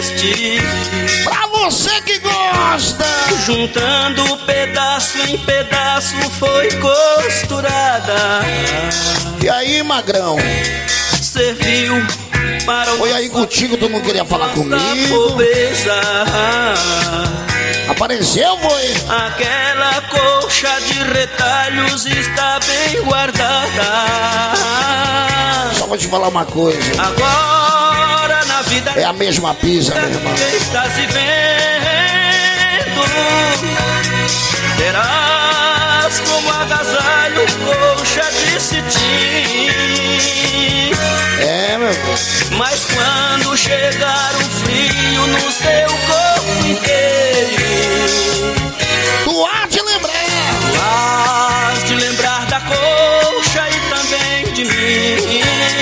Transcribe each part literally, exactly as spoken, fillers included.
fizeste. Pra você que gosta. Juntando pedaço em pedaço foi costurada. E aí, magrão? Serviu para o... Foi aí contigo, tu não queria falar comigo? Pobreza. Apareceu, foi? Aquela colcha de retalhos está bem guardada. Só vou te falar uma coisa. Agora na vida é a mesma pisa, meu irmão. Que estás vivendo, terás como agasalho colcha de cetim. É, meu irmão. Mas quando chegar o frio no seu corpo inteiro, tu há de lembrar. Tu hás de lembrar da colcha e também de mim.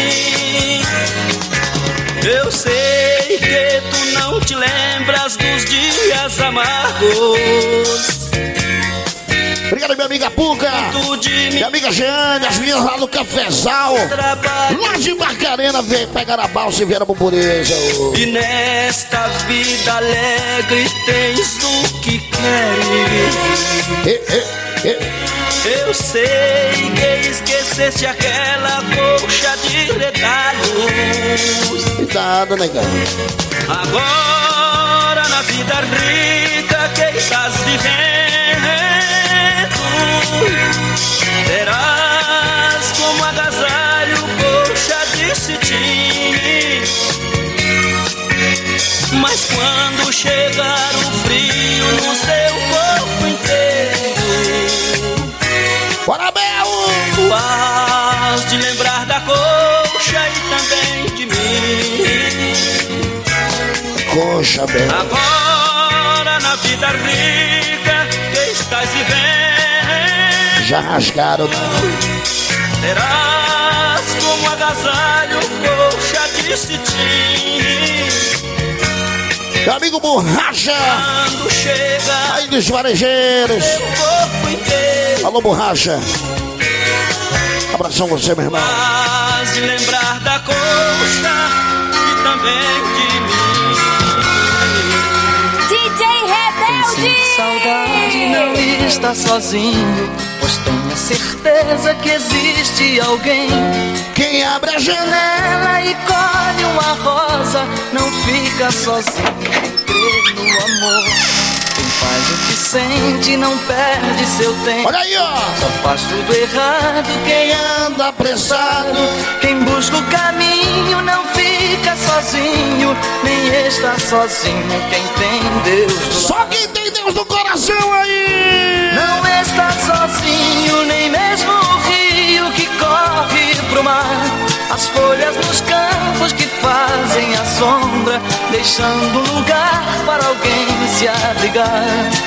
Eu sei que tu não te lembras dos dias amargos. Obrigado, minha amiga Puca, minha amiga Jeane, as meninas lá do Cafezal, lá de Barcarena, veio pegar a balsa e vieram pro Pureza. Oh. E nesta vida alegre tens o que queres. E, e, e. Eu sei que esqueceste aquela colcha de retalhos. Cuidado, negão. Agora na vida rica que estás vivendo, terás como agasalho colcha de cetim. Mas quando chegar o frio no seu corpo inteiro, bora, Bel! Tu hás de lembrar da colcha e também de mim. Colcha, Bel. Agora na vida rica que estás vivendo, já rasgaram. terás como agasalho colcha de cetim. Meu amigo Borracha, quando chega aí dos varejeiros, alô Borracha, abração você, meu irmão. Faz de lembrar da colcha e também de mim. D J Rebelde. Quem sente saudade não está sozinho, pois tenha certeza que existe alguém. Quem abre a janela e colhe uma rosa não fica sozinho. Quem crê no amor, quem faz o que sente não perde seu tempo. Olha aí, ó. Só faz tudo errado quem anda apressado. Quem busca o caminho não fica sozinho, nem está sozinho. Quem tem Deus do só lado. quem tem Deus no coração aí não está sozinho, nem mesmo o rio que corre pro mar. As folhas nos campos que fazem a sombra, deixando lugar para alguém se abrigar.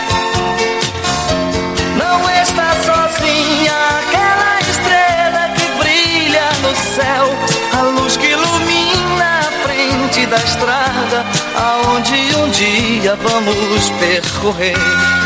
Não está sozinha aquela estrela que brilha no céu, a luz que ilumina a frente da estrada, aonde um dia vamos percorrer.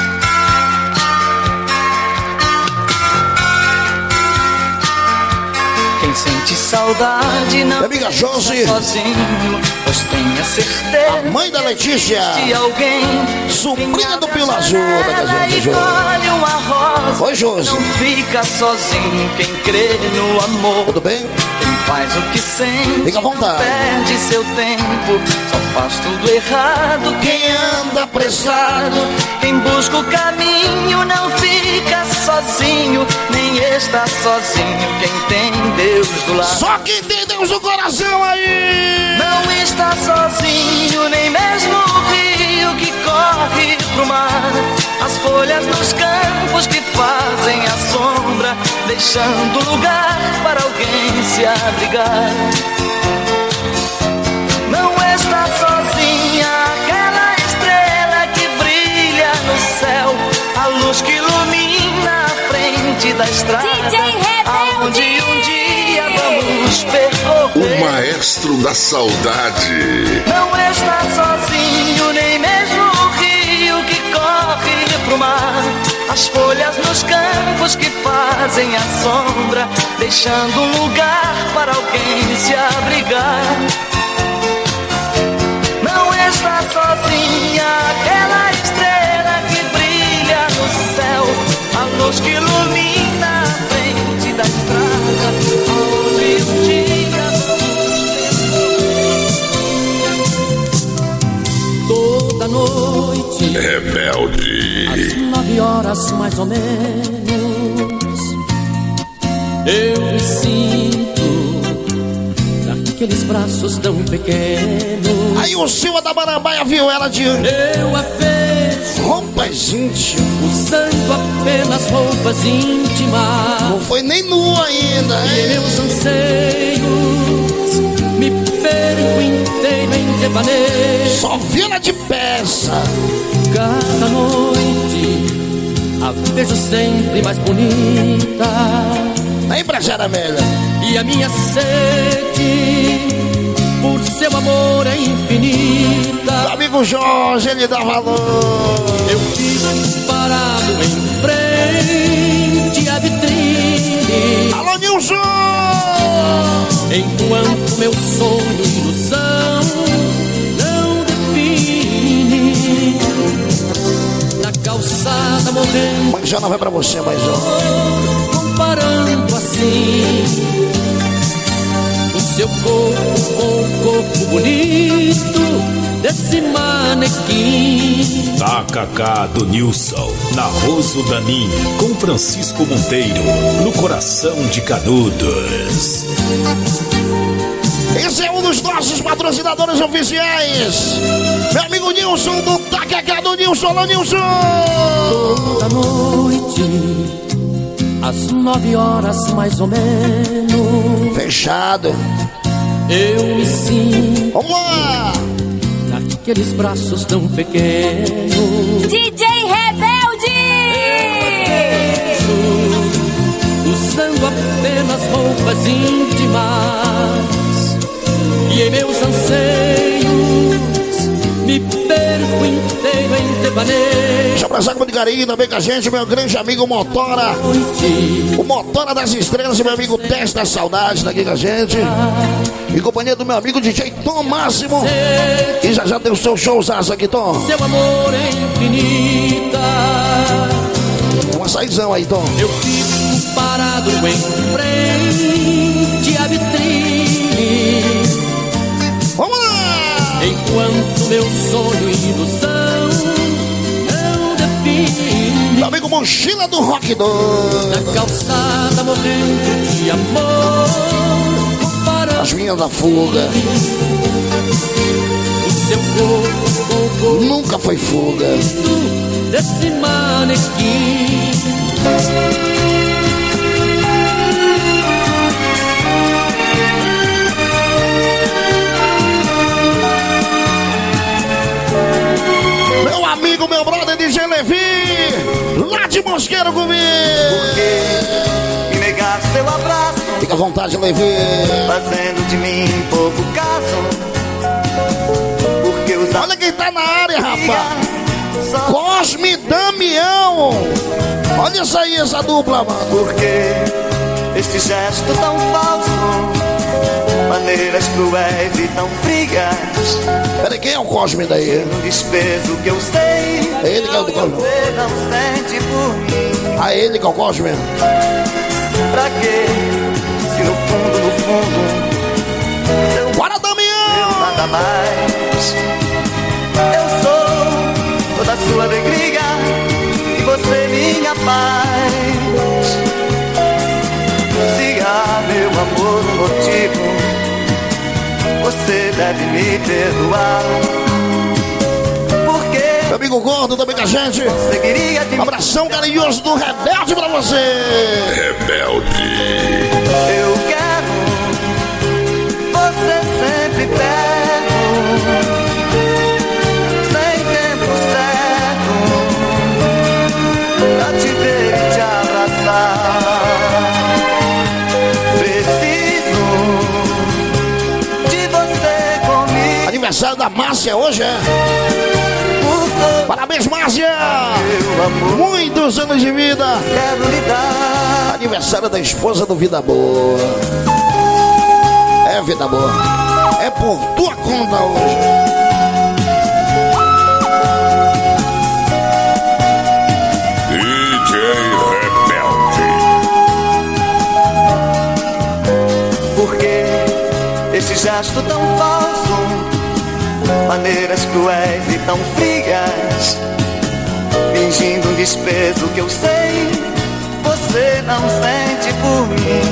Quem sente saudade não amiga Josi, sozinho, pois tenha certeza. A mãe da Letícia, de alguém, sobrinha do Pilo Azul da casa de Josi. Oi, Josi. Não fica sozinho quem crê no amor. Tudo bem? Quem faz o que sente, fica à vontade. Perde seu tempo, só faz tudo errado quem anda apressado. Quem busca o caminho não fica sozinho, nem está sozinho. Quem tem Deus do lado. Só quem tem Deus no coração aí não está sozinho, nem mesmo o rio que corre pro mar. As folhas nos campos que fazem a sombra, deixando lugar para alguém se abrigar. Não está sozinha aquela estrela que brilha no céu, a luz que ilumina a frente da estrada, aonde um dia vamos percorrer. O maestro da saudade. Não está sozinho, nem mesmo o rio que corre pro mar. As folhas nos campos que fazem a sombra, deixando um lugar para alguém se abrigar. Não está Rebelde. Às nove horas mais ou menos, eu me sinto naqueles braços tão pequenos. Aí o Silva da Marambaia viu ela de eu a vejo roupas íntimas, usando apenas roupas íntimas. não foi nem nua ainda, E hein? meus anseios me perco inteiro em devaneio. Só vi ela de peça. Cada noite a vejo sempre mais bonita, Aí, Brajara Velha. e a minha sede por seu amor é infinita. Meu amigo Jorge, ele dá valor. Eu fico parado em frente à vitrine, Alô, Nilson! enquanto meu sonho e ilusão não define. Na calçada morrendo, Manjana vai pra você, Manjana. comparando assim o seu corpo com o corpo bonito desse manequim. Tacacá do Nilson, Narroso Danim, com Francisco Monteiro, no coração de Canudos. Esse é um dos nossos patrocinadores oficiais. Meu amigo Nilson do Tacacá do Nilson. Alô, Nilson! Toda noite, às nove horas mais ou menos, Fechado. eu me sinto Vamos lá! naqueles braços tão pequenos. D J Rebelde! Usando apenas roupas íntimas, e em meus anseios me perco inteiro em devaneio. Deixa eu abraçar com de carinho também com a gente, meu grande amigo Motora. O Motora das Estrelas e meu amigo Teste da Saudade tá aqui com a gente. Em companhia do meu amigo D J Tom Máximo. E já já tem o seu showzaço aqui, Tom. Seu amor é infinita. Um açaizão aí, Tom. Eu fico parado em frente à vitrine, Vamos lá! enquanto meu sonho e ilusão não define. Meu amigo Mochila do Rock dois. Na calçada morrendo de amor, comparando As minhas da fuga. o seu corpo com o corpo Nunca foi fuga. desse manequim. Meu amigo, meu brother D J Levi, lá de Mosqueiro comigo. Me negar seu abraço, Fica à vontade, Levi. fazendo de mim pouco caso. Porque os Olha quem tá na área, rapaz. só Cosme e Damião. Olha isso aí, essa dupla, mano. porque este gesto tão falso, maneiras cruéis e tão frias, Peraí, quem é o Cosme daí? um desprezo que eu sei É ele que é o do Cosme. você não sente por mim. Ah, ele que é o Cosme. Pra quê? Se no fundo, no fundo, seu Bora, eu Damião! nada mais. Eu sou toda a sua alegria e você minha paz. Se há, meu amor, um motivo, você deve me perdoar. Porque Meu amigo Gordo também com a gente. seguiria de Um abração carinhoso do Rebelde pra você. Rebelde. Eu quero você sempre perto, sem tempo certo, pra te ver e te abraçar. Preciso de você comigo, Aniversário da Márcia hoje, é? por todo Parabéns, Márcia! meu amor. Muitos anos de vida. Quero lhe dar Aniversário da esposa do Vida Boa. É, Vida Boa. É por tua conta hoje. D J Rebelde. porque esse gesto tão falso, maneiras cruéis e tão frias, fingindo um desprezo que eu sei você não sente por mim.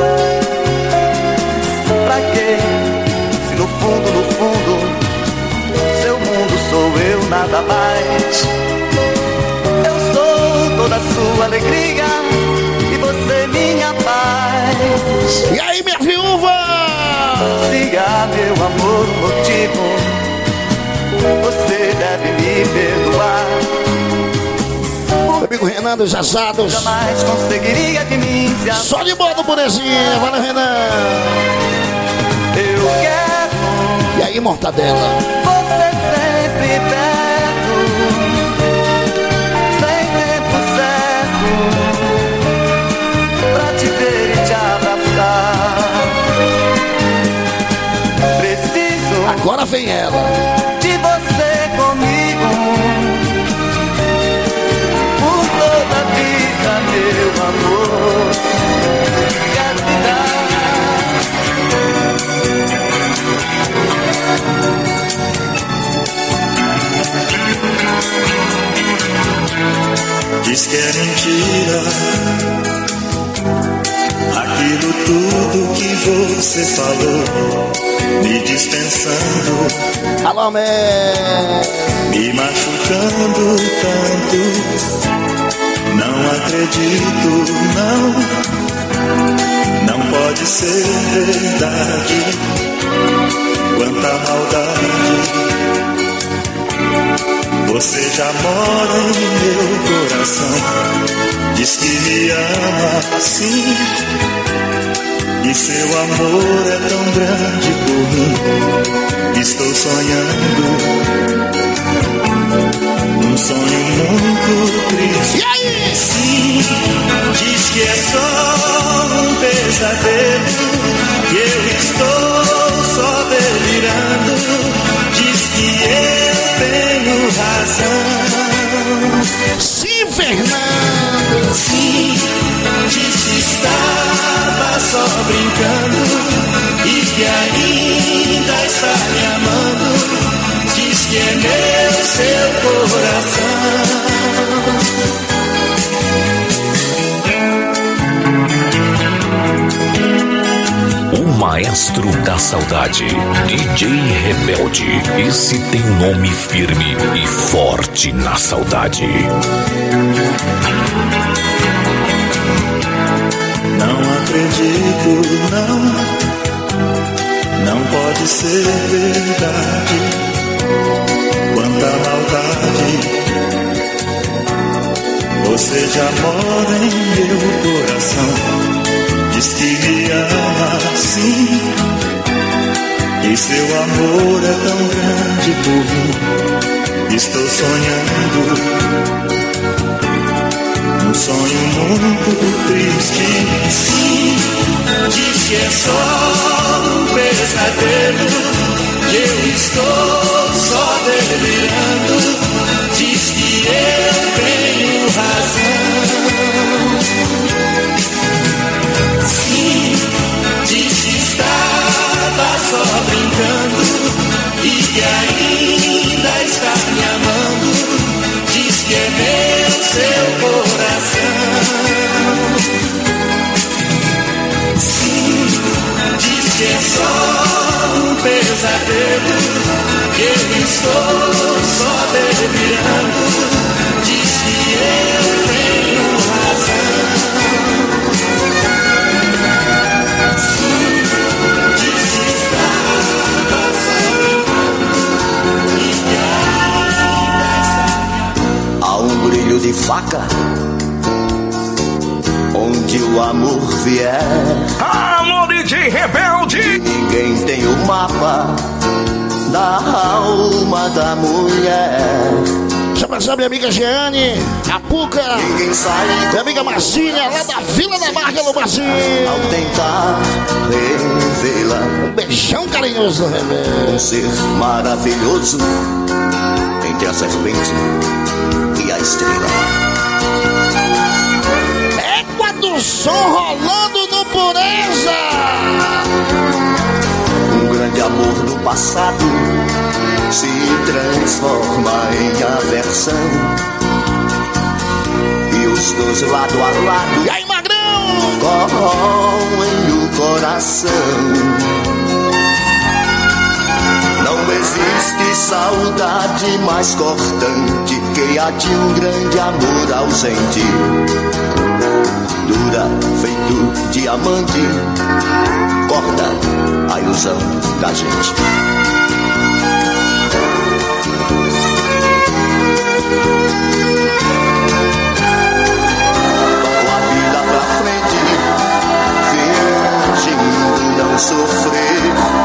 Pra quê? Se no fundo, no fundo, seu mundo sou eu, nada mais. Eu sou toda a sua alegria e você minha paz. E aí, minha viúva? Se há, meu amor, um motivo, você deve me perdoar. Meu amigo Renan dos Assados. Jamais conseguiria de mim se a... Só de boa do Purezinha, valeu, Renan. Eu quero. E aí, Mortadela? Você sempre perto, sem tempo certo, pra te ver e te abraçar. Preciso. Agora vem ela. De você comigo, por toda a vida, meu amor. Quero te dar. Diz que é mentira aquilo tudo que você falou, me dispensando, Alô, man. me machucando tanto. Não acredito, não, não pode ser verdade. Quanta maldade. Você já mora em meu coração, diz que me ama assim, e seu amor é tão grande por mim. Estou sonhando um sonho muito triste. E aí? Sim, diz que é só um pesadelo, que eu estou só delirando. Diz que eu tenho razão. Sim, Fernando. Sim, diz que estava só brincando e que ainda está me amando. Diz que é meu seu coração. O maestro da saudade, D J Rebelde. Esse tem um nome firme e forte na saudade. Não acredito, não, não pode ser verdade. Quanta maldade. Você já mora em meu coração, diz que me ama assim, e seu amor é tão grande por mim. Estou sonhando um sonho muito triste. Sim, diz que é só um pesadelo, que eu estou só delirando. Diz que eu tenho razão. Sim, diz que estava só brincando e que ainda está me amando. Diz que é meu seu coração. Sim, diz que é só um pesadelo, que eu estou só delirando. Diz que eu tenho razão. De faca, onde o amor vier. Alô, D J Rebelde! Ninguém tem o mapa da alma da mulher. Chama essa minha amiga Jeane, a Puca, Ninguém sai, minha amiga Marcinha, lá da Vila da Marca do Marcinho. ao tentar revê-la. Um beijão carinhoso, Rebelde. Um ser maravilhoso entre a serpente e a estrela. Égua do som rolando no Pureza. Um grande amor do passado se transforma em aversão. E os dois lado a lado, e aí, magrão? corroem o coração. Não existe saudade mais cortante que a de um grande amor ausente. Dura feito diamante, corta a ilusão da gente. Toco a vida pra frente, fingindo não sofrer.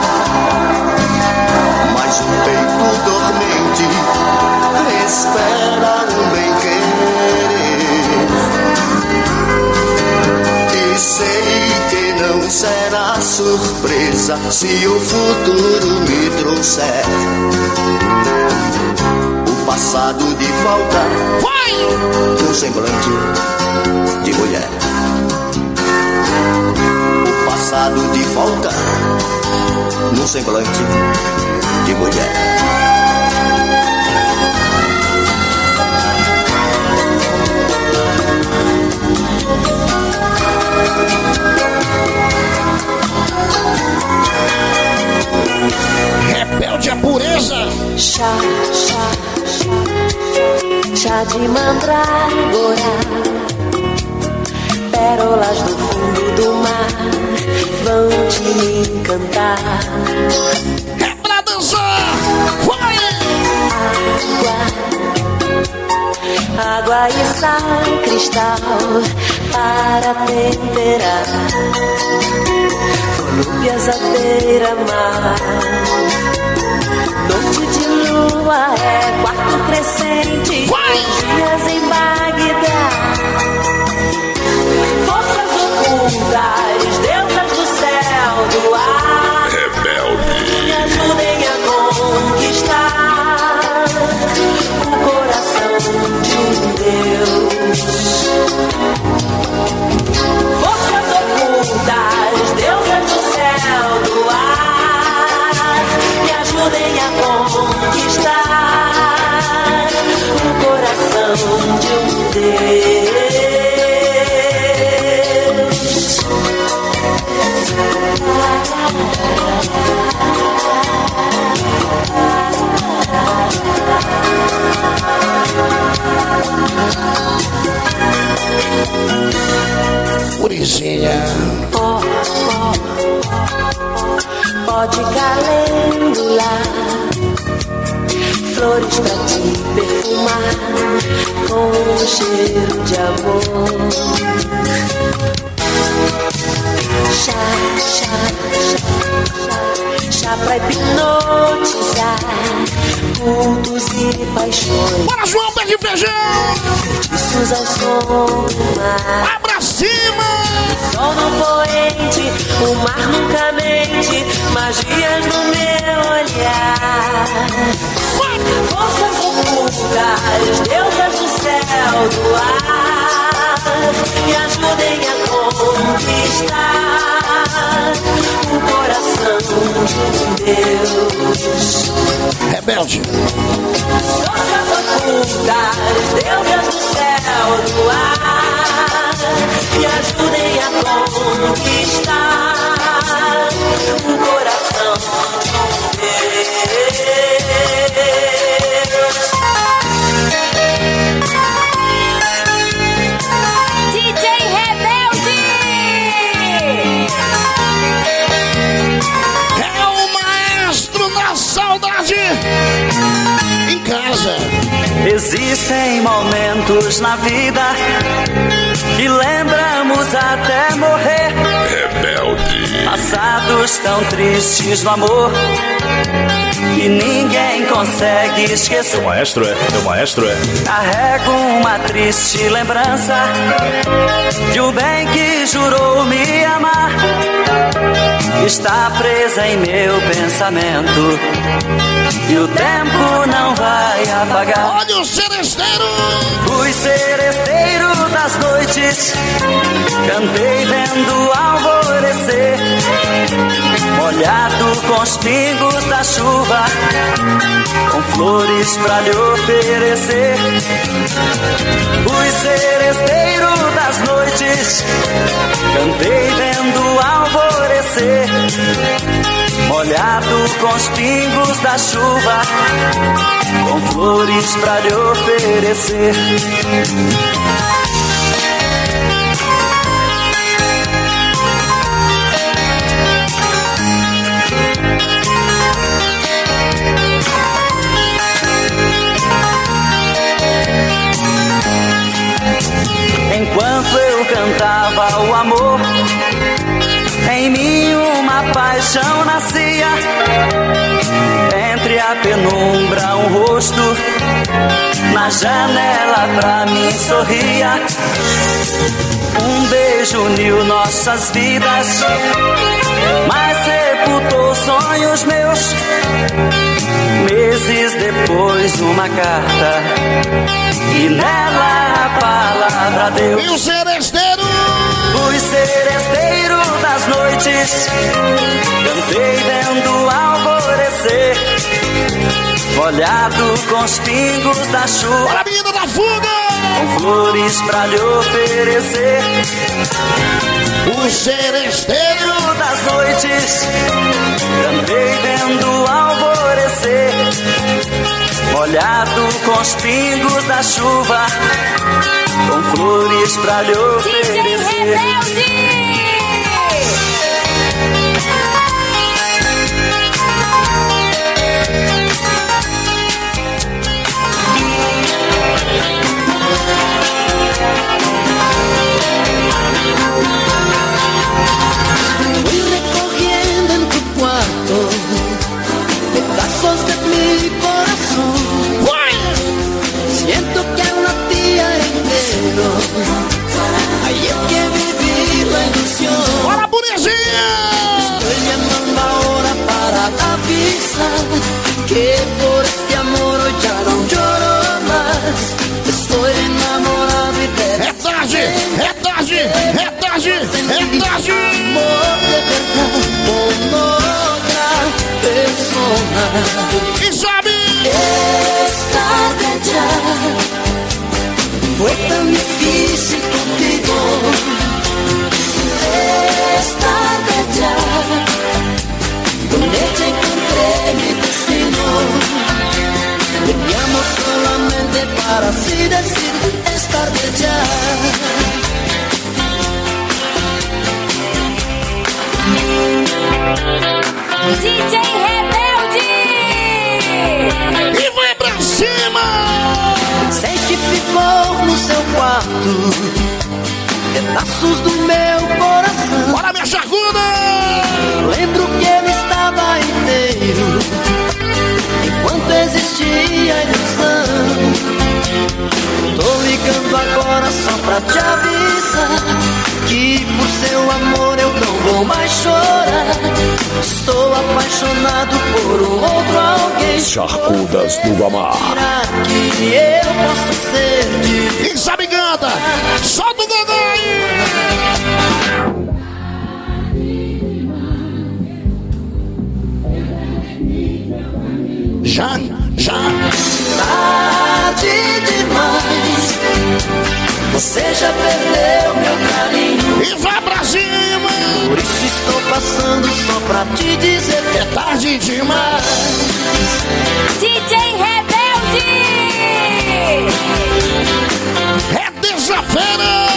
Mas o peito dormente espera um bem-querer. E sei que não será surpresa se o futuro me trouxer o passado de volta, vai! Um semblante de mulher. O passado de volta num semblante de mulher. Rebelde a pureza. Chá, chá, chá, chá de mandragora, pérolas do fundo do mar vão te encantar. É pra dançar, vai! Água, água e sal, cristal para temperar. Volúpias à beira-mar. Noite de lua é quarto crescente. Vai! Dias em Bagdá. Forças ocultas, deusas do céu, do ar. Rebelde. Me ajudem a conquistar o coração de um Deus. Forças ocultas, deusas do céu, do ar. Me ajudem a conquistar o coração de um Deus. Purizinha. Ó, ó, pode calêndula, flores pra te perfumar com o cheiro de amor. Chá, chá, chá, chá, chá pra hipnotizar cultos e paixões. Bora, João, pé de feijão! Feitiços ao som do mar. Vai pra cima! Sol no poente, o mar nunca mente, magias no meu olhar. Forças ocultas, deusas do céu, do ar, me ajudem a conquistar o coração de Deus. Rebelde. Forças ocultas, deusas do céu, do ar, me ajudem a conquistar o coração de Deus. D J Rebelde! É o maestro na saudade em casa. Existem momentos na vida que lembramos até morrer. Rebelde. Passados tão tristes no amor que ninguém consegue esquecer. O maestro é, o maestro é. Carrego uma triste lembrança de um bem que jurou me amar. Está presa em meu pensamento e o tempo não vai apagar. Olha o seresteiro! Fui seresteiro das noites, cantei vendo alvorecer, molhado com os pingos da chuva, com flores pra lhe oferecer. Fui seresteiro das noites, cantei vendo alvorecer, molhado com os pingos da chuva, com flores pra lhe oferecer. Enquanto eu cantava o amor, em mim uma paixão nascia. Entre a penumbra um rosto, na janela pra mim sorria. Um beijo uniu nossas vidas, mas sepultou sonhos meus. Meses depois uma carta, e nela a palavra Deus. E o seresteiro? Fui seresteiro das noites, cantei vendo alvorecer, molhado com os pingos da chuva. Para a menina da fuga! Com flores pra lhe oferecer. O seresteiro das noites, cantei vendo alvorecer, molhado com os pingos da chuva, com flores pra lhe oferecer. Fui recorriendo en tu cuarto pedazos de mi corazón. Siento que aún latía entero, ayer que viví la ilusión. ¡Hola, Bonizinha! Estoy llamando ahora para avisar que por este amor hoy ya no lloro más. Estoy enamorado y te É tarde, é tarde, é tarde, é tarde. amor de verdad con otra persona. E sabe? Es tarde ya, fue tan difícil contigo. Es tarde ya, con ella encontré mi destino. Teníamos solamente para así decir, es tarde ya. D J Rebelde! E vai pra cima! Sei que ficou no seu quarto pedaços do meu coração. Bora, minha charcuda! Lembro que ele estava inteiro enquanto existia a ilusão. Tô ligando agora só pra te avisar que por seu amor eu não vou mais chorar. Estou apaixonado por um outro alguém. Charcudas do Guamá. Será que eu posso ser de... Quem sabe canta! Solta o Gogó aí! Já, já. Tarde demais, você já perdeu meu carinho. E vai pra cima! Por isso estou passando só pra te dizer que É tarde demais! D J Rebelde! É terça-feira!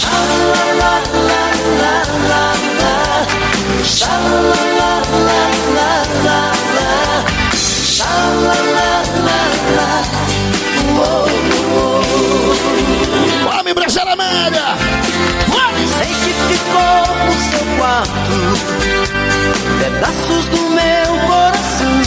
Vai, me empresária média! Vai! Sei que ficou no seu quarto pedaços do meu coração.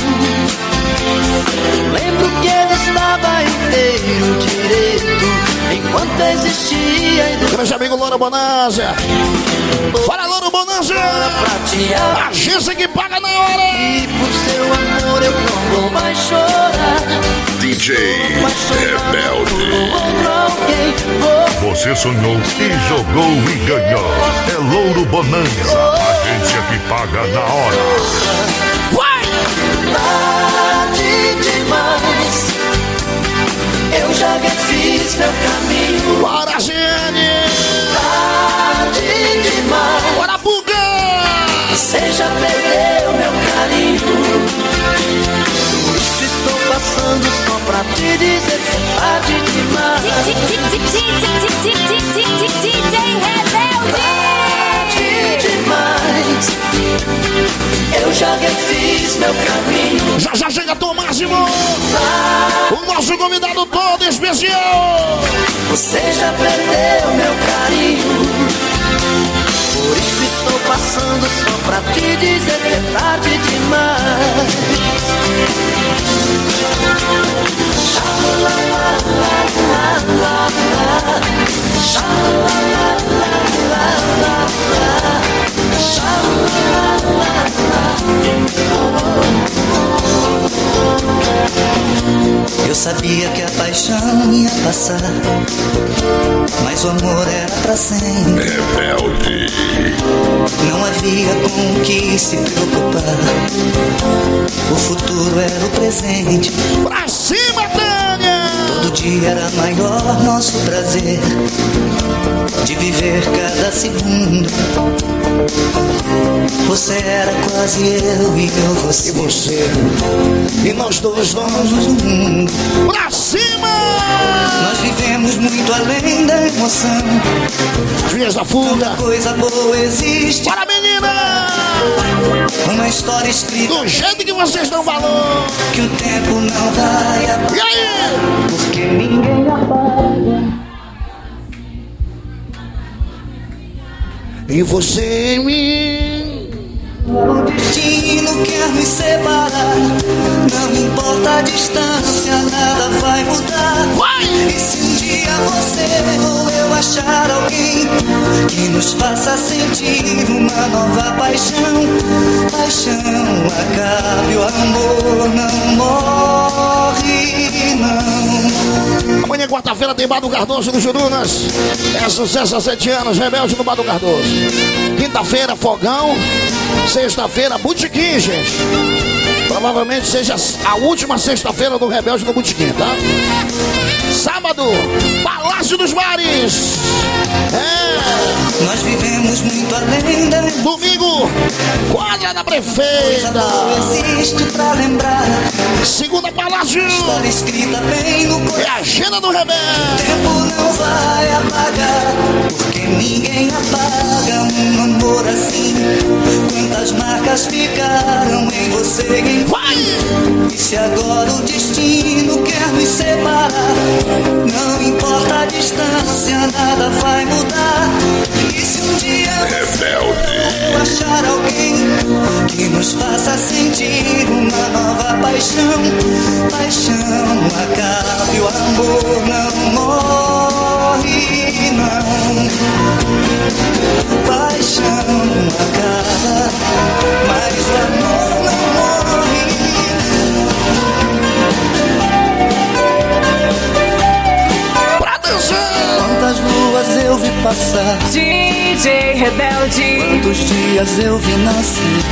Lembro que ele estava inteiro direito enquanto existia a ilusão. Grande amigo Louro Bonanza! Fala, Louro Bonanza! A agência que paga na hora! E por seu amor eu não vou mais chorar. D J Rebelde. você sonhou e jogou e ganhou. É Louro Bonanza, agência que paga na hora. Vai! Tarde demais, eu já refiz meu caminho. Bora, Gene! Tarde demais, bora, Buga! Você já perdeu meu carinho. Isso estou passando só pra te dizer que é tarde demais. D J Rebelde. Tarde demais, eu já refiz meu caminho. Já já chega Tom Máximo, o nosso convidado todo especial. Você já perdeu meu carinho. Por isso estou passando só pra te dizer que é tarde demais. Eu sabia que a paixão ia passar, mas o amor era pra sempre. Rebelde. Não havia com o que se preocupar, o futuro era o presente. Pra cima, Tânia! Todo dia era maior nosso prazer de viver cada segundo. Você era quase eu e eu você. E você. E nós dois donos do mundo. Pra cima! Nós vivemos muito além da emoção. As minhas da fuga. Tanta coisa boa existe. Para, menina! Uma história escrita do jeito que vocês dão valor, que o tempo não vai apagar. E aí? Porque ninguém apaga. E você em mim. O destino quer nos separar. Não importa a distância, nada vai mudar. Vai! E se um dia você ou eu achar alguém que nos faça sentir uma nova paixão, paixão acabe, o amor não morre, não. Amanhã, quarta-feira, tem Bar do Cardoso no Jurunas. É sucesso há sete anos, Rebelde no Bar do Cardoso. Quinta-feira, Fogão. Sexta-feira, Botequim, gente. Provavelmente seja a última sexta-feira do Rebelde no Botequim, tá? Sábado, Palácio dos Bares. É. Nós vivemos muito além da... Domingo, quadra da prefeita. Existe pra lembrar. Segunda, Palácio. História escrita bem no coração. É a agenda do Rebelde. O tempo não vai apagar, porque ninguém apaga um amor assim. Quantas marcas ficaram em você e em Vai! E se agora o destino quer nos separar, não importa a distância, nada vai mudar. E se um dia Rebelde. achar alguém que nos faça sentir uma nova paixão, paixão acabe, o amor não morre, não. Paixão acaba, mas o amor não morre. Pra dançar! Quantas luas eu vi passar, D J Rebelde. quantos dias eu vi nascer.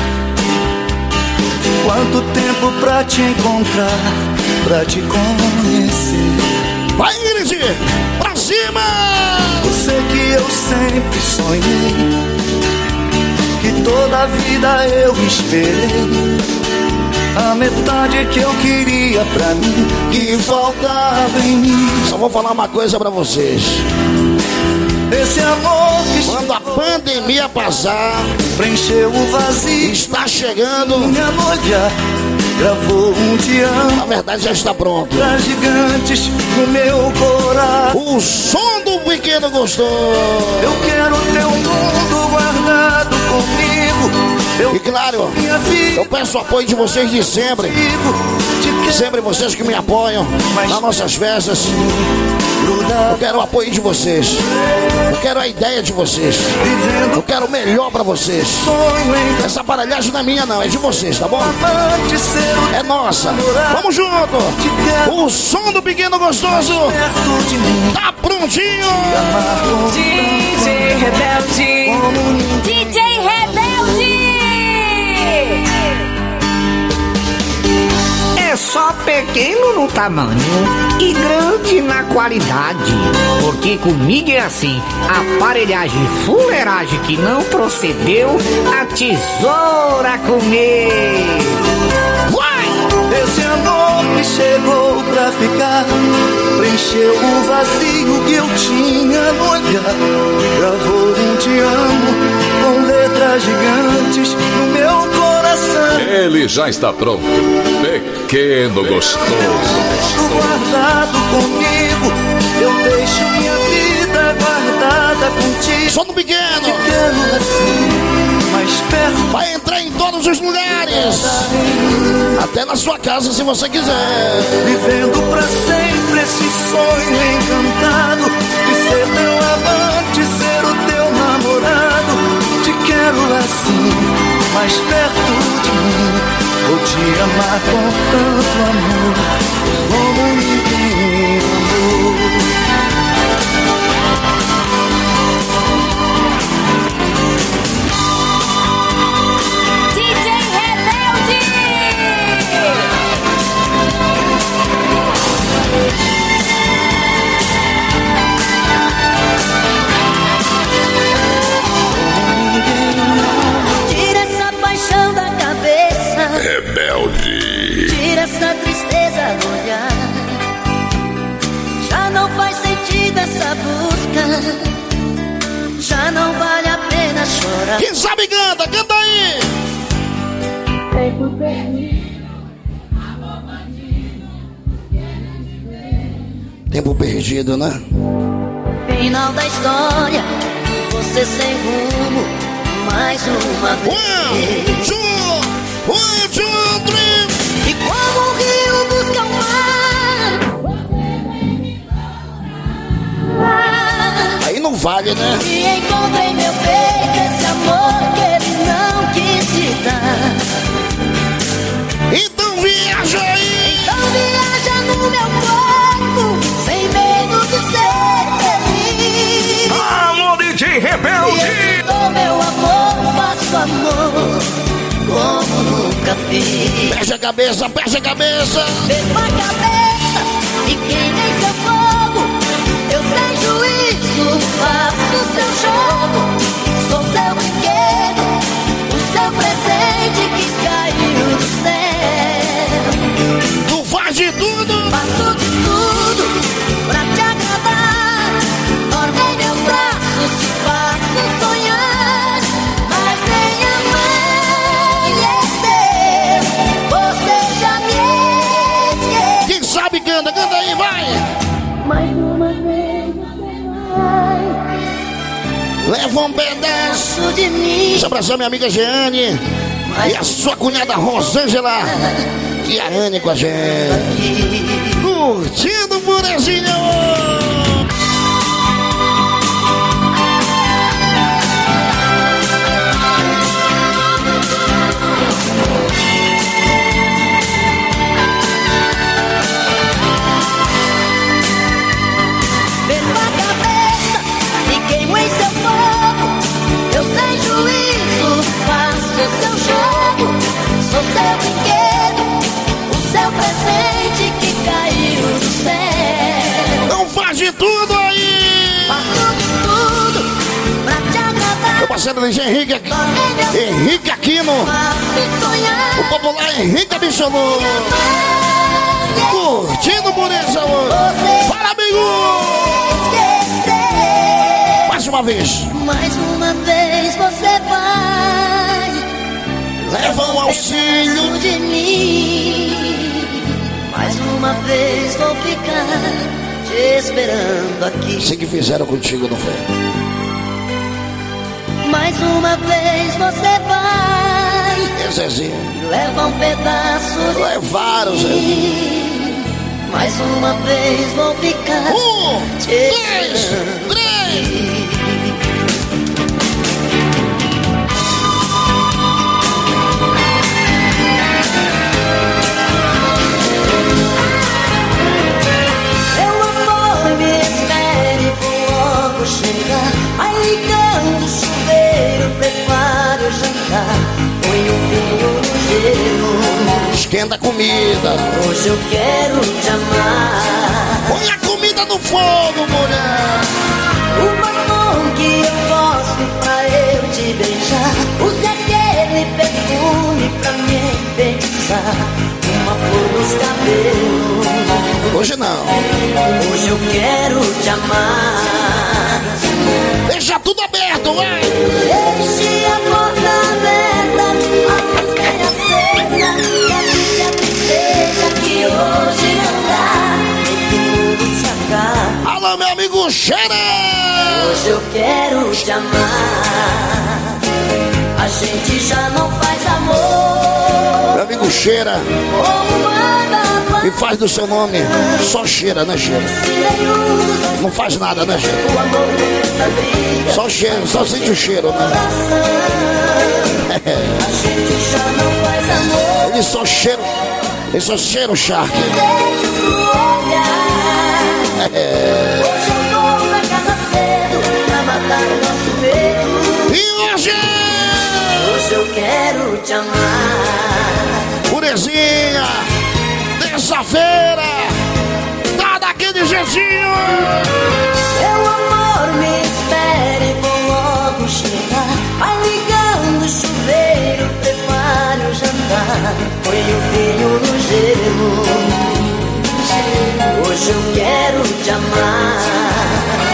Quanto tempo pra te encontrar, pra te conhecer. Vai, Iris! Pra cima! Você que eu sempre sonhei, que toda a vida eu esperei. A metade que eu queria pra mim, que faltava em mim. Só vou falar uma coisa pra vocês. Esse amor que quando a pandemia passar, preencheu o vazio, está chegando. Minha molha gravou um te amo. Na verdade já está pronto. Pra gigantes no meu coração. O som do pequeno gostou. Eu quero teu mundo guardado comigo. Eu e claro, eu peço o apoio de vocês de sempre. Sempre vocês que me apoiam nas nossas festas. Eu quero o apoio de vocês. Eu quero a ideia de vocês. Eu quero o melhor pra vocês. Essa aparelhagem não é minha não, é de vocês, tá bom? É nossa. Vamos junto. O som do Pequeno Gostoso tá prontinho. D J Rebelde. D J Rebelde. É só pequeno no tamanho e grande na qualidade. Porque comigo é assim: aparelhagem fuleiragem que não procedeu, a tesoura comer. Vai! Esse amor que chegou pra ficar preencheu o vazio que eu tinha no olhar. Gravou um te amo com letras gigantes no meu coração. Ele já está pronto, Pequeno Gostoso. Guardado comigo, eu deixo minha vida guardada contigo. Som do Pequeno. Te quero assim, mais perto. Vai entrar em todos os lugares, até na sua casa se você quiser. Vivendo pra sempre esse sonho encantado de ser teu amante, ser o teu namorado. Te quero assim, mais perto de mim. Vou te amar com tanto amor como ninguém amou. Tira essa paixão da cabeça, Rebelde. tira essa tristeza do olhar. Já não faz sentido essa busca, já não vale a pena chorar. Quem sabe canta, canta aí. Tempo perdido, né? Final da história, você sem rumo, mais uma vez. One, two, one, two, three. E como o rio busca o mar, Aí não vale, né? e encontrei meu peito esse amor que ele não quis te dar. Então viaja aí. Então viaja no meu corpo, sem medo de ser feliz. Alô, D J Rebelde. E eu dou meu amor, faço amor como nunca fiz. Fecha a cabeça, fecha a cabeça. Beba a cabeça e queimei seu fogo. Eu sem juízo faço seu jogo. Sou seu brinquedo, o seu presente que caiu do céu. Tu faz de tudo. Faço de tudo pra te agradar. Dorme em meus braços, te faço sonhar. Mas nem amanhecer, você já me esqueceu. Quem sabe canta, canta aí, vai. Mais uma vez você vai. Leva um pedaço. Passo de mim. Deixa eu abraçar minha amiga Jeane e a sua cunhada Rosângela e a Anne com a gente. Curtindo o Murezinho. Beba a cabeça e queimo em seu fogo. Eu sem juízo faço seu jogo. Sou seu brinquedo, o seu presente que caiu do céu. Não faz de tudo aí. Faço de tudo pra te agradar. Meu parceiro Luiz Henrique aqui. Dorme em meus Henrique Aquino. faço sonhar. O popular Henrique Absoluto. Curtindo o Murezinho. Fala, amigo. Esquecer. Mais uma vez. Mais uma vez você vai. Leva um auxílio. De mim. Mais uma vez vou ficar te esperando aqui. Assim que fizeram contigo, não foi? Mais uma vez você vai. É, Zezinho. Leva um pedaço de Levaram, Zezinho. mim. Mais uma vez vou ficar Um, te dois, três. Meu amor, me espere, vou logo chegar. Vai ligando o chuveiro, prepare o jantar. Põe o vinho no gelo. Esquenta a comida. Hoje eu quero te amar. Põe a comida no fogo, mulher. Uma mão que eu gosto pra eu te beijar. Use aquele perfume pra me enfeitiçar. Uma flor nos cabelos. Hoje não. Hoje eu quero te amar. Deixa tudo aberto, vai. Deixe a porta aberta, a luz bem acesa. E avise a tristeza que hoje não dá. Nem que o mundo se acabe. Alô, meu amigo Cheira. Hoje eu quero te amar. A gente já não faz amor. Meu amigo Cheira. Como manda E faz do seu nome só cheira, né, Cheira? Não faz nada, né, Cheira? Só cheiro, só sente o cheiro, né? Ele só cheira, ele só cheira o Shark. Hoje eu vou pra casa cedo pra matar o nosso medo. E hoje? Hoje eu quero te amar. Purezinha, terça-feira, tá daquele jeitinho. Meu amor, me espere, vou logo chegar. Vai ligando o chuveiro, prepare o jantar. Põe o vinho no gelo. Hoje eu quero te amar.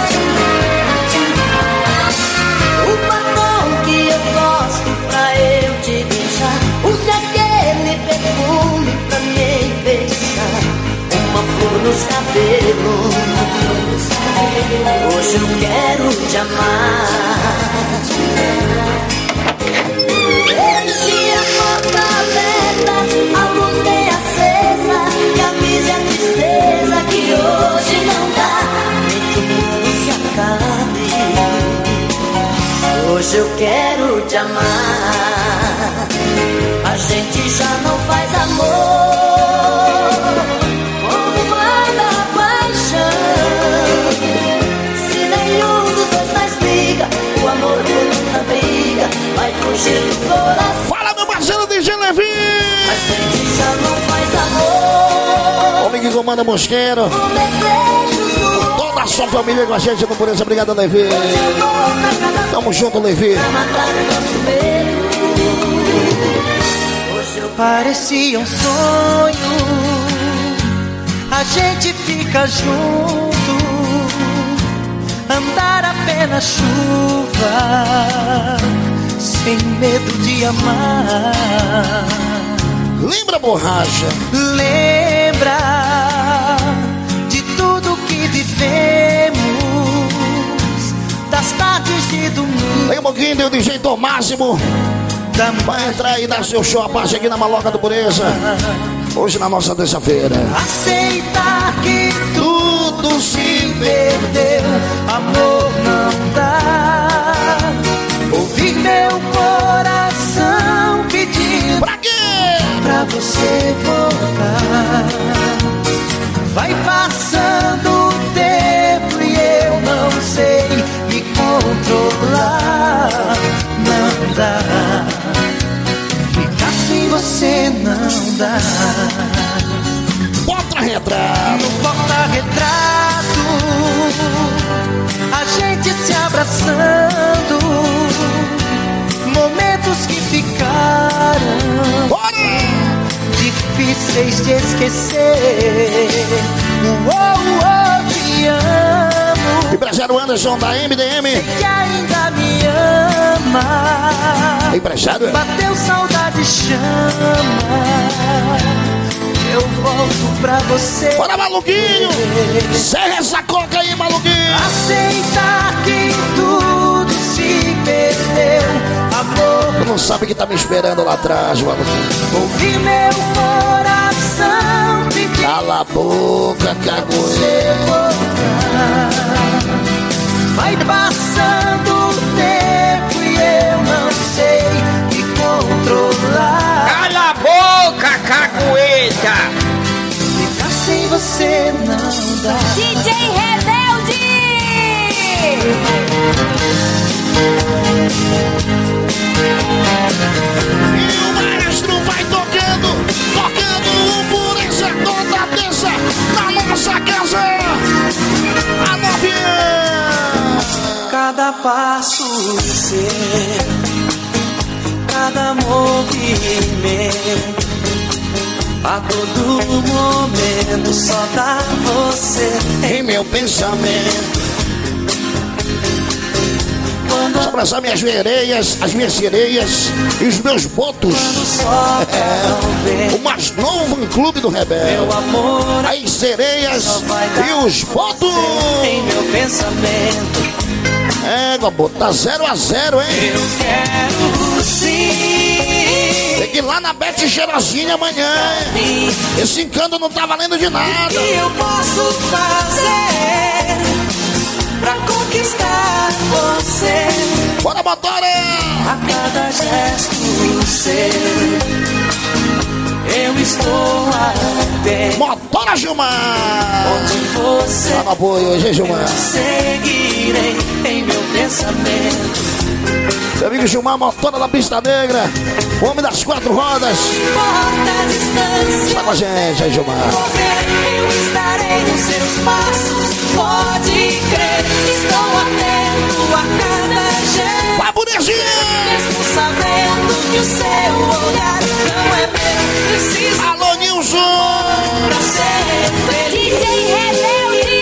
O batom que eu gosto pra eu te deixar. Use aquele perfume pra me enfeitiçar. Uma flor nos cabelos. Hoje eu quero te amar. Deixe a porta aberta, a luz bem acesa. E avise a tristeza que hoje não dá. Nem que o mundo se acabe. Hoje eu quero te amar. A gente já não faz amor. Como manda a paixão. Se nenhum dos dois faz briga, o amor por muita briga vai fugir do coração. Fala, meu parceiro D J Levi. A gente já não faz amor. Homem que comanda Mosqueiro. Toda a sua família com a gente no Pureza. Obrigado, Levi. Tamo junto, Levi. Parecia um sonho, a gente fica junto, andar a pé na chuva, sem medo de amar. Lembra, borracha? Lembra de tudo que vivemos, das tardes de domingo. Tem um pouquinho, tem o D J Tom Máximo. Vai entrar e dar seu show à parte aqui na Maloca do Pureza. Hoje na nossa terça-feira. Aceitar que tudo se perdeu, amor não dá. Ouvir meu coração pedir pra quê? Pra você voltar. Vai passando o tempo e eu não sei me controlar. Não dá. Ficar sem você não dá. Porta-retrato. No porta-retrato, a gente se abraçando. Momentos que ficaram Bora! difíceis de esquecer. Uou, uou, te amo. Empresário Anderson da M D M. Sei que ainda me ama. Empresário? Bateu saudade, chama. Eu volto pra você. Bora, maluquinho! Serra essa coca aí, maluquinho! Aceitar que tudo se perdeu, amor. Tu não sabe que tá me esperando lá atrás, maluquinho. Ouvi meu coração pedir. Cala a boca, cagoeira. D J Rebelde. E o maestro vai tocando, tocando por essa toda terça na nossa casa. A novinha. Cada passo seu, cada movimento, a todo momento só dá você em meu pensamento. Só abraçar minhas sereias, as minhas sereias e os meus botos. É, o mais novo clube do Rebelde. As sereias e os botos. Em meu pensamento. É, Boto, tá zero a zero, hein? Eu quero sim. Tem que ir lá na Bete Cheirosinha amanhã. Esse encanto não tá valendo de nada. O que eu posso fazer pra conquistar você? Bora, motora! A cada gesto seu, eu estou até. Motora, Gilmar! Onde você tá no apoio hoje, hein, Gilmar? Eu seguirei em meu pensamento. Meu amigo Gilmar, motora da Pista Negra, o homem das quatro rodas. Importa a distância. Está com a gente, aí, Gilmar. Eu estarei nos seus passos, pode crer. Estou atento a cada gesto. Vai, Bonizinho! Mesmo sabendo que o seu olhar não é meu, preciso. Alô, Nilson! Pra ser feliz. D J Rebelde.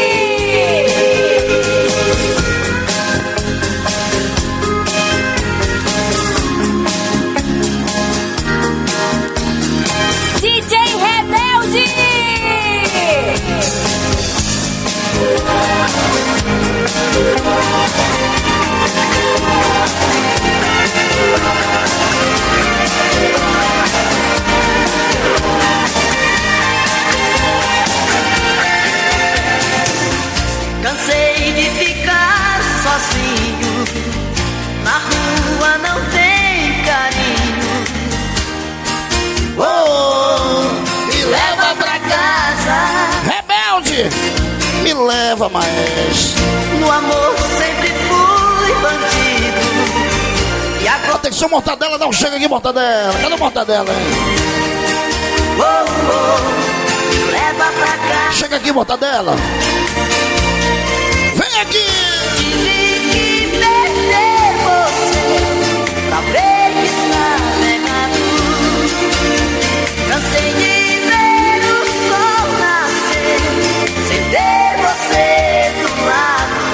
D J Rebelde. Cansei de ficar sozinho, na rua não tem carinho. Oh, Me leva pra casa. Rebelde! Me leva, maestro. No amor sempre fui bandido. E agora Atenção, mortadela, não chega aqui, mortadela. Cadê a mortadela, hein? oh, oh, me leva pra casa. Chega aqui, mortadela. Vem aqui! Tive que perder você pra ver que está negado. Cansei de ver o sol nascer sem ter você do lado.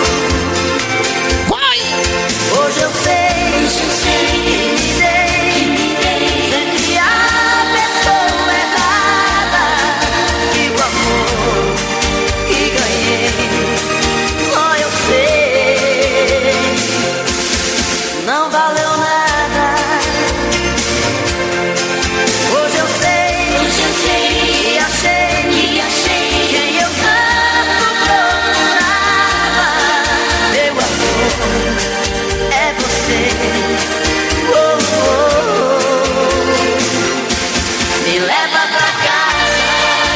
Vai! Hoje eu sei, que me dei sempre a pessoa errada. E o amor que ganhei, só eu sei, não valeu nada. Hoje eu sei, hoje eu sei, e achei, e achei quem eu tanto procurava. Meu amor, é você. Oh, oh, oh. Me leva pra casa.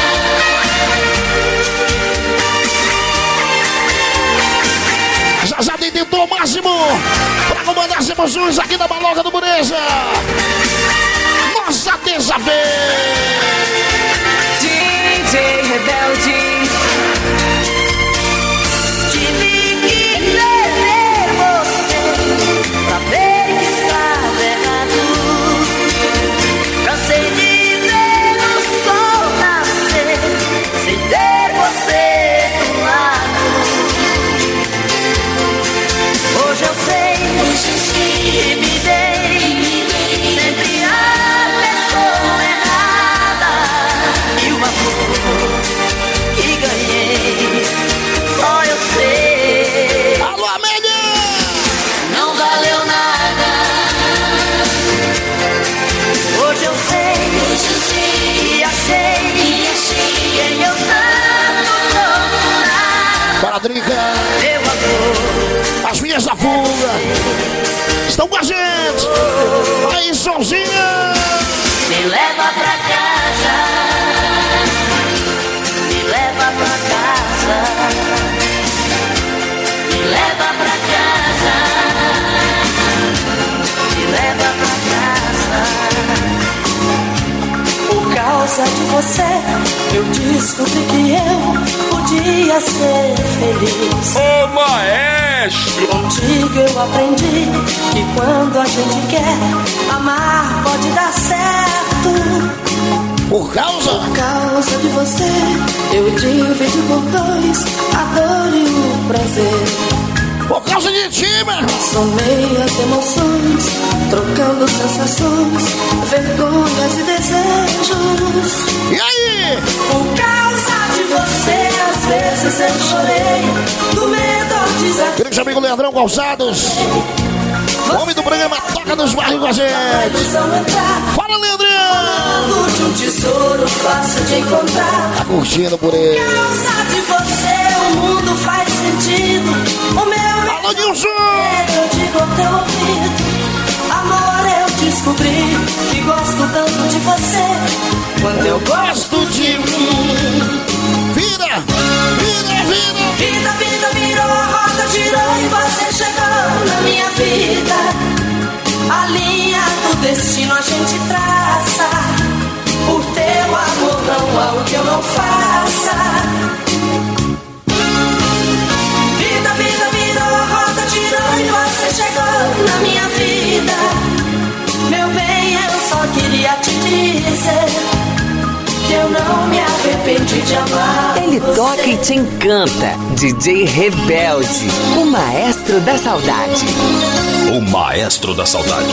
Já já tentou o máximo pra comandar as emoções aqui da Maloca do Bureza. Nossa terça-feira. D J Rebelde. Tive que perder você pra ver que estava errado. Cansei de ver o sol nascer sem ter você do lado. Hoje eu sei, hoje eu sei que me dei sempre a pessoa errada. E o amor que ganhei, só eu sei. Alô, Amélia! Não valeu nada. Hoje eu sei, hoje eu sei, e achei, e achei quem eu tanto procurava. Bora, Drica! Meu amor, As minhas da fuga estão com a gente! Aí, sozinha! me leva pra casa. Me leva pra casa. casa, me leva pra casa, me leva pra casa. Por causa de você, eu descobri que eu podia ser feliz. Ô maestro! Contigo eu aprendi que quando a gente quer amar pode dar certo. Por causa? Por causa de você, eu dividi por dois a dor e o prazer. Por causa de ti, meu irmão. Somei as emoções, trocando sensações, vergonhas e desejos. E aí? Por causa de você, às vezes eu chorei, do medo de desacreditar. Grande amigo Leandrão Gonçalves, o homem do programa Toca nos Barrios com a gente. Fala, Leandrão! De um tesouro fácil de encontrar. Tá curtindo por ele. Por causa de você, o mundo faz sentido. O meu Alô, Nilson! eu digo ao teu ouvido. Amor, eu descobri que gosto tanto de você quando eu gosto de mim. Vira! Vira, vira! Vida, vida, virou, a roda girou e você chegou na minha vida. A linha do destino a gente traça. Por teu amor não há o que eu não faça. Vida, vida, virou, a roda girou e você chegou na minha vida. Meu bem, eu só queria te dizer que eu não me arrependi de amar. Ele você. toca e te encanta. D J Rebelde, o maestro da saudade. O maestro da saudade.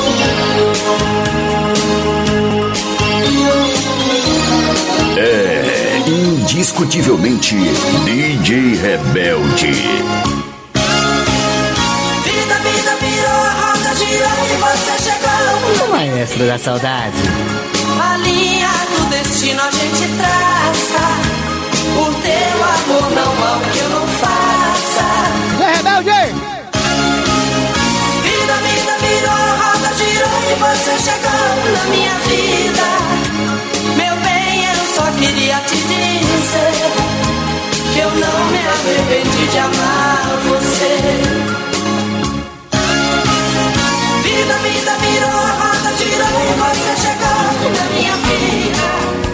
É, indiscutivelmente, D J Rebelde. Vida, vida, virou, a roda girou e você chegou. O maestro da saudade. A linha do destino a gente traça. Por teu amor não há o que eu não faça. É Rebelde! Vida, vida, virou, a roda girou e você chegou na minha vida. Meu bem, eu só queria te dizer que eu não me arrependi de amar você. Vida, vida, virou, a roda girou e você chegou na minha vida.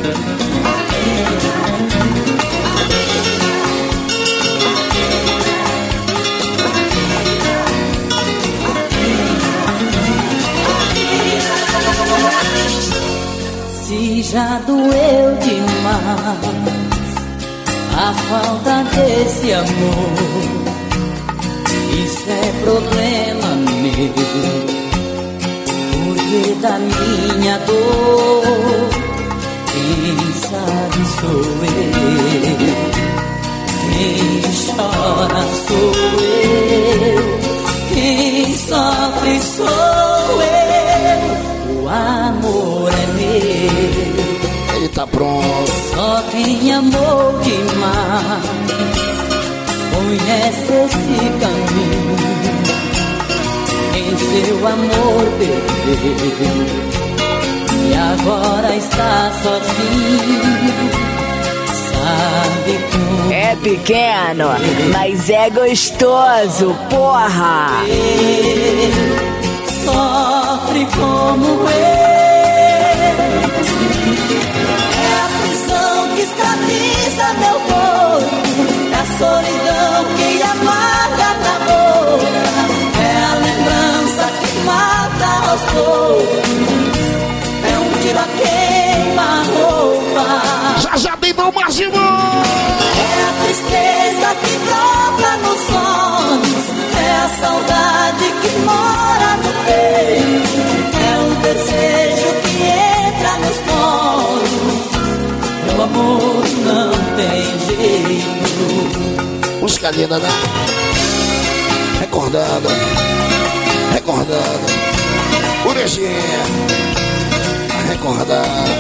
Se já doeu demais a falta desse amor, isso é problema meu, porque da minha dor quem sabe sou eu, quem chora sou eu, quem sofre sou eu, o amor é meu. Ele tá pronto. Só quem amou demais conhece esse caminho, em seu amor perdeu e agora está sozinho. Sabe como é pequeno, mas é gostoso, porra! sofre como eu. Escraviza meu corpo, é a solidão que amarga na boca, é a lembrança que mata aos poucos, é um tiro a queima-roupa. Já já tem bom máximo! É a tristeza que brota nos sonhos, é a saudade que mora no peito, é o desejo que entra nos poros. Meu amor não tem jeito. Música linda, né? Recordando, recordando, Urezinha, recordando.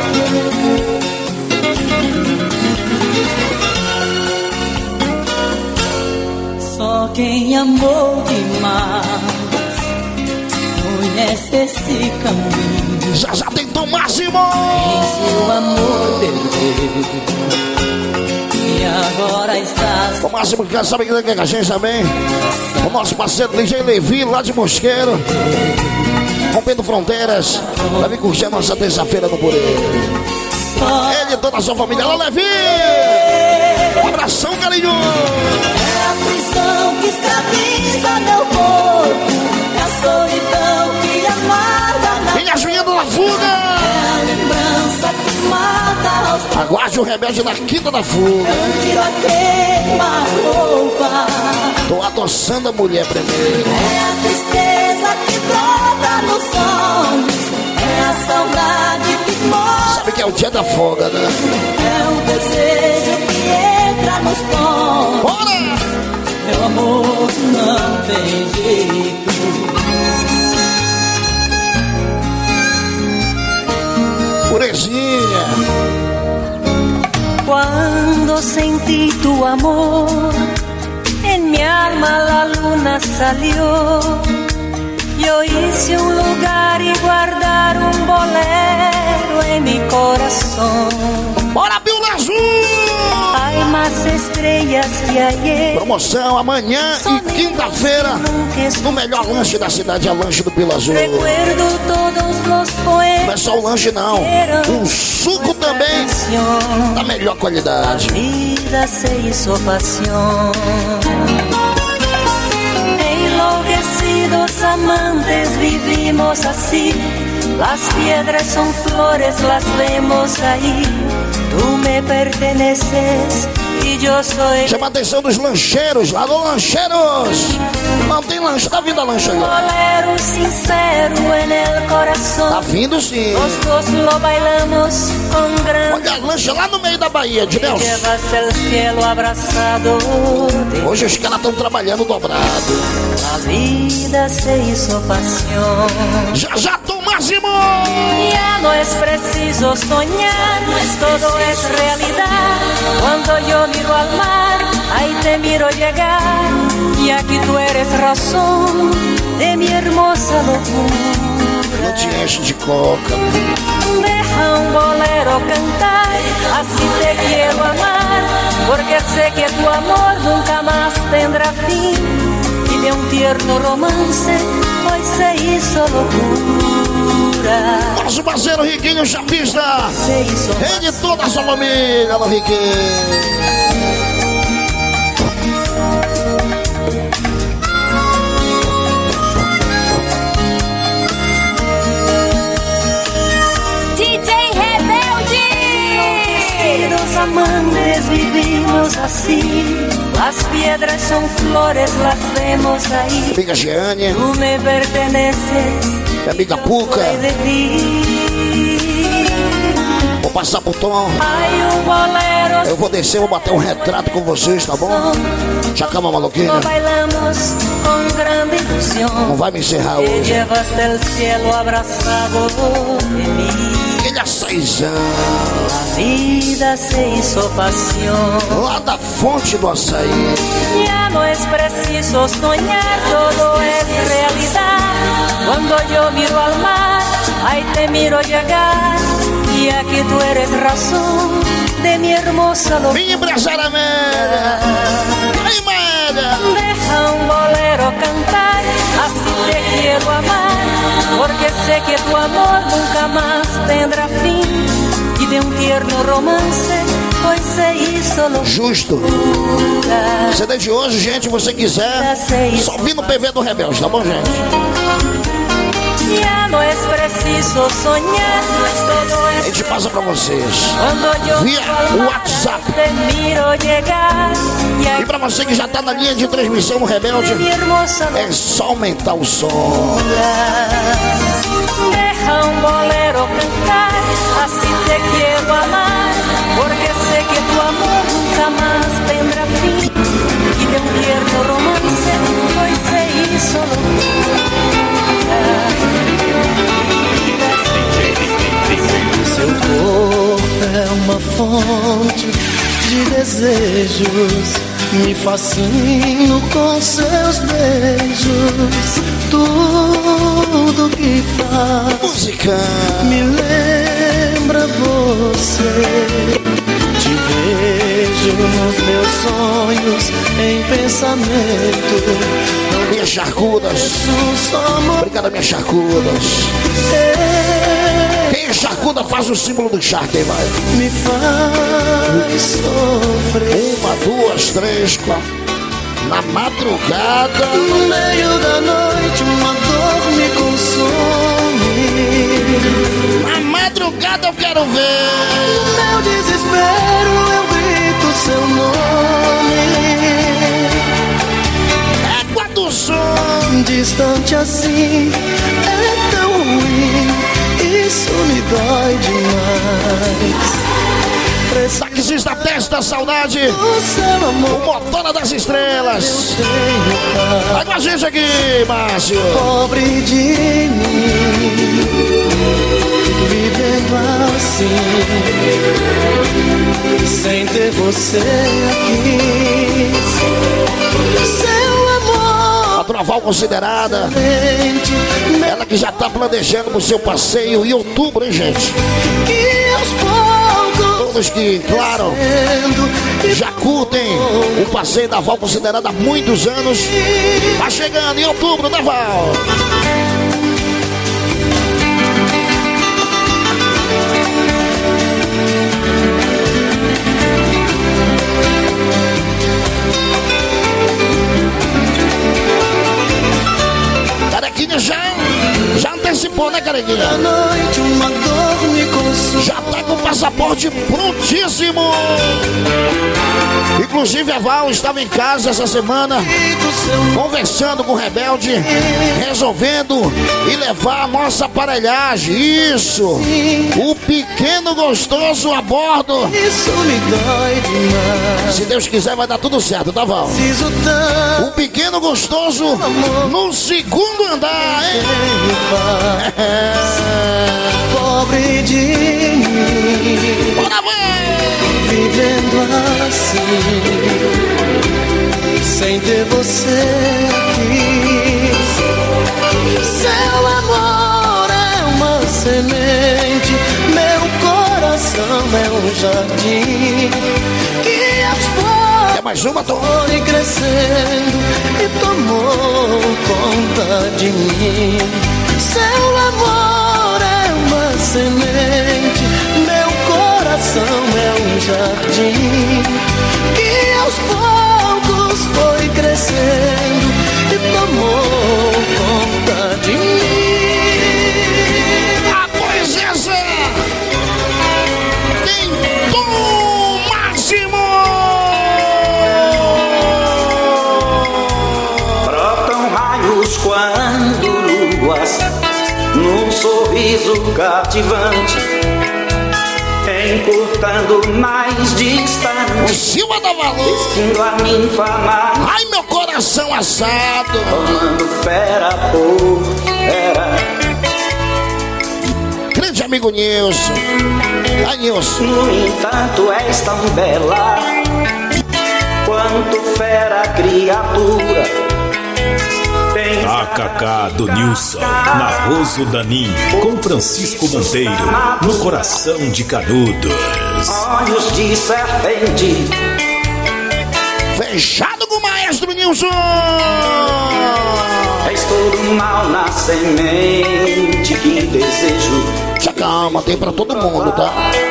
Só quem amou demais conhece esse caminho. Já já tem tom máximo! Em seu amor perdeu e E agora estás. O máximo que sabe que a gente também. O nosso parceiro D J Levi, lá de Mosqueiro. Rompendo fronteiras. Vai vir curtir a nossa terça-feira no Purê. Ele e toda a sua família. Alô, Levi! Um abração, carinho! É a prisão que escraviza meu corpo. É a solidão que amarga na Minha Julinha da Fuga! É a lembrança que mata aos Aguarde o rebelde na Quinta da Fuga. tiro a queima-roupa. Tô adoçando a mulher primeiro. É a tristeza que brota nos olhos. É a saudade que morre. Sabe que é o dia da folga, né? É o desejo que entra nos poros. Bora! Meu amor, não tem jeito. Purezinha. Cuando sentí tu amor, en mi alma la luna salió. Yo hice un lugar y guardar un bolero en mi corazón. Bora, Bíblia Azul! Hay más estrellas que ayer. Promoção amanhã e quinta-feira no melhor lanche da cidade, é o lanche do Bíblia Azul. Recuerdo todos los poemas. Não é só o lanche não, o suco também da melhor qualidade. Vida se hizo pasión. Enloquecidos amantes vivimos así. Las piedras son flores, las vemos ahí. Tú me perteneces y yo soy. Chama a atenção dos lancheiros, lá do Lancheiros. Não tem lanche, tá vindo a lanche aí. Bolero sincero en el corazón. Tá vindo sim. Los dos lo bailamos con gran. Olha a lancha lá no meio da Bahia, de Deus. Llevas el cielo abrazado. Hoje os caras estão trabalhando dobrado. La vida se hizo pasión. Já já, Tom Máximo! Ya no es preciso soñar, todo es realidad. Cuando yo miro al mar, ahí te miro llegar. Y aquí tú eres razón de mi hermosa locura. Não te enche de coca. Deja un bolero cantar, así te quiero amar. Porque sé que tu amor nunca más tendrá fin. Y de un tierno romance hoy se hizo locura. Nosso parceiro Riquinho Chapista. Ele e toda a sua família, alô Riquinho. Los amantes vivimos así. Las piedras son flores, las vemos ahí. Amiga Giane. Tú me perteneces. Minha amiga Puca. Vou passar pro Tom. Eu vou descer, vou bater um retrato com vocês, tá bom? Chacama maluquinha. Não vai me encerrar hoje. Aquele açaizão. A vida se hizo pasión. Lá da fonte do açaí. Ya no es preciso soñar, todo es realidad. Cuando yo miro al mar, ahí te miro llegar. Y aquí tú eres razón de mi hermosa locura. Mi empresária Amélia. Ai, Amélia. Deja un bolero cantar, así te quiero amar. Porque sé que tu amor nunca más tendrá fin. Y de un tierno romance hoy se hizo locura. Justo. C D de hoje, gente, você quiser, só vir no P V do Rebelde, tá bom, gente? Ya no es preciso soñar, todo es. A gente passa pra vocês Cuando via WhatsApp. te miro llegar. Y E pra você que já tá na linha de transmissão no Rebelde, é só aumentar o som. Deja un bolero cantar, así te quiero amar. Porque sé que tu amor nunca más tendrá fin. Y de un tierno romance hoy se hizo Seu corpo é uma fonte de desejos. Me fascino com seus beijos. Tudo que faz música me lembra você. Te vejo vejo nos meus sonhos, em pensamento. Minhas charcudas. Obrigado, minhas charcudas. Quem é charcuda faz o símbolo do charque, aí vai. Me faz sofrer. Uma, duas, três, quatro. Na madrugada. No meio da noite, uma dor me consome. Na madrugada eu quero ver. No meu desespero eu grito seu nome. Égua do som. Distante assim é tão ruim. Isso me dói demais. Taxista Testa Saudade, o Motora das Estrelas. Vai com a gente aqui, Márcio. Pobre de mim, vivendo assim, sem ter você aqui. Seu amor, a Troval considerada, ela que já tá planejando pro seu passeio em outubro, hein, gente? Que aos poucos, todos que, claro, já curtem o passeio da Val considerada há muitos anos. Tá chegando em outubro, né, Val? Carequinha já, já antecipou, né, Carequinha? noite uma dor me consome. Já tá com o passaporte prontíssimo. Inclusive a Val estava em casa essa semana, conversando com o Rebelde, resolvendo e levar a nossa aparelhagem. Isso, o pequeno gostoso a bordo. Isso me dói demais. Se Deus quiser vai dar tudo certo, tá, Val? O pequeno gostoso no segundo andar, hein? Pobre de mim, bora, mãe! Vivendo assim, sem ter você aqui. Seu amor é uma semente, meu coração é um jardim que aos poucos é mais uma, Tom. foi crescendo e tomou conta de mim. Seu amor é uma semente, meu coração é um jardim que aos poucos foi crescendo e tomou conta de mim. Ah, pois essa tem tom máximo. Brotam raios quando luas num sorriso cativante, encurtando mais distante, o Silva dá valor, vestindo a ninfa. Ai, meu coração assado, tomando fera por fera. Grande amigo Nilson. Ai, Nilson. No entanto és tão bela quanto fera criatura. A Cacá do Nilson, Narroso Danim, com Francisco Monteiro, no coração de Canudos. Olhos de serpente, fechado com o maestro Nilson. És todo mal na semente que desejo. Já calma, tem pra todo mundo, tá?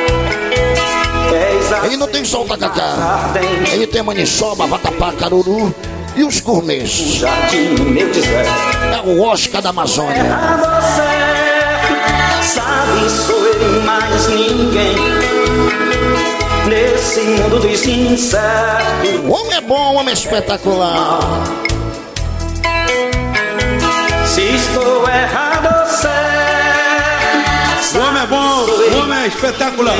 Ele não tem só o tacacá, ele tem maniçoba, vatapá, caruru e os gourmets. O jardim, meu deserto, é o Oscar da Amazônia. É você, sabe, sou eu mais ninguém nesse mundo dos incertos. O homem é bom, o homem é espetacular. Se estou errado, certo. O homem é bom, o homem é espetacular.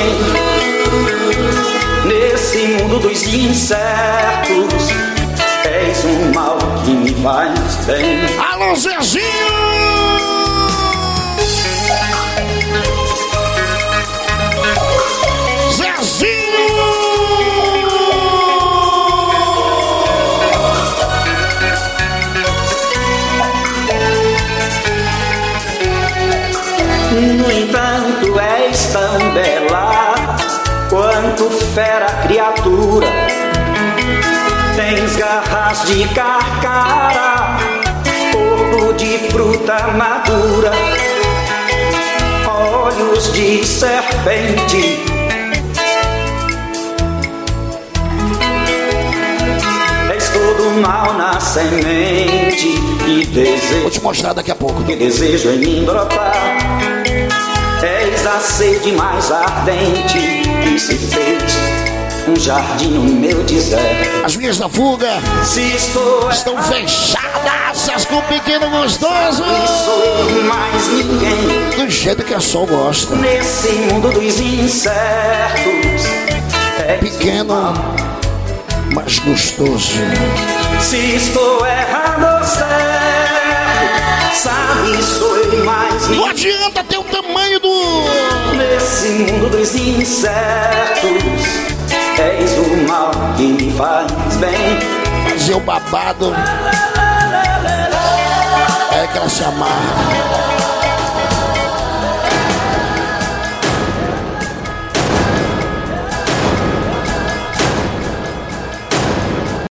Nesse mundo dos incertos, és um mal que me faz bem. Alô, Zezinho! Zezinho! No entanto, és tão bela quanto fera criatura. Tens garras de carcara, corpo de fruta madura, olhos de serpente. És todo mal na semente e desejo. Vou te mostrar daqui a pouco. Que desejo em mim brotar. És a sede mais ardente que se fez um jardim no meu deserto. As minhas da fuga Se estou estão fechadas com o pequeno gostoso. Não sou mais ninguém do jeito que a Sol gosta. Nesse mundo dos incertos. É pequeno, mas gostoso. Se estou errado ou certo, sabe, sou mais ninguém. Não adianta ter o tamanho do... Nesse mundo dos incertos. És o mal que me faz bem. Fazer o babado é que ela se amarra.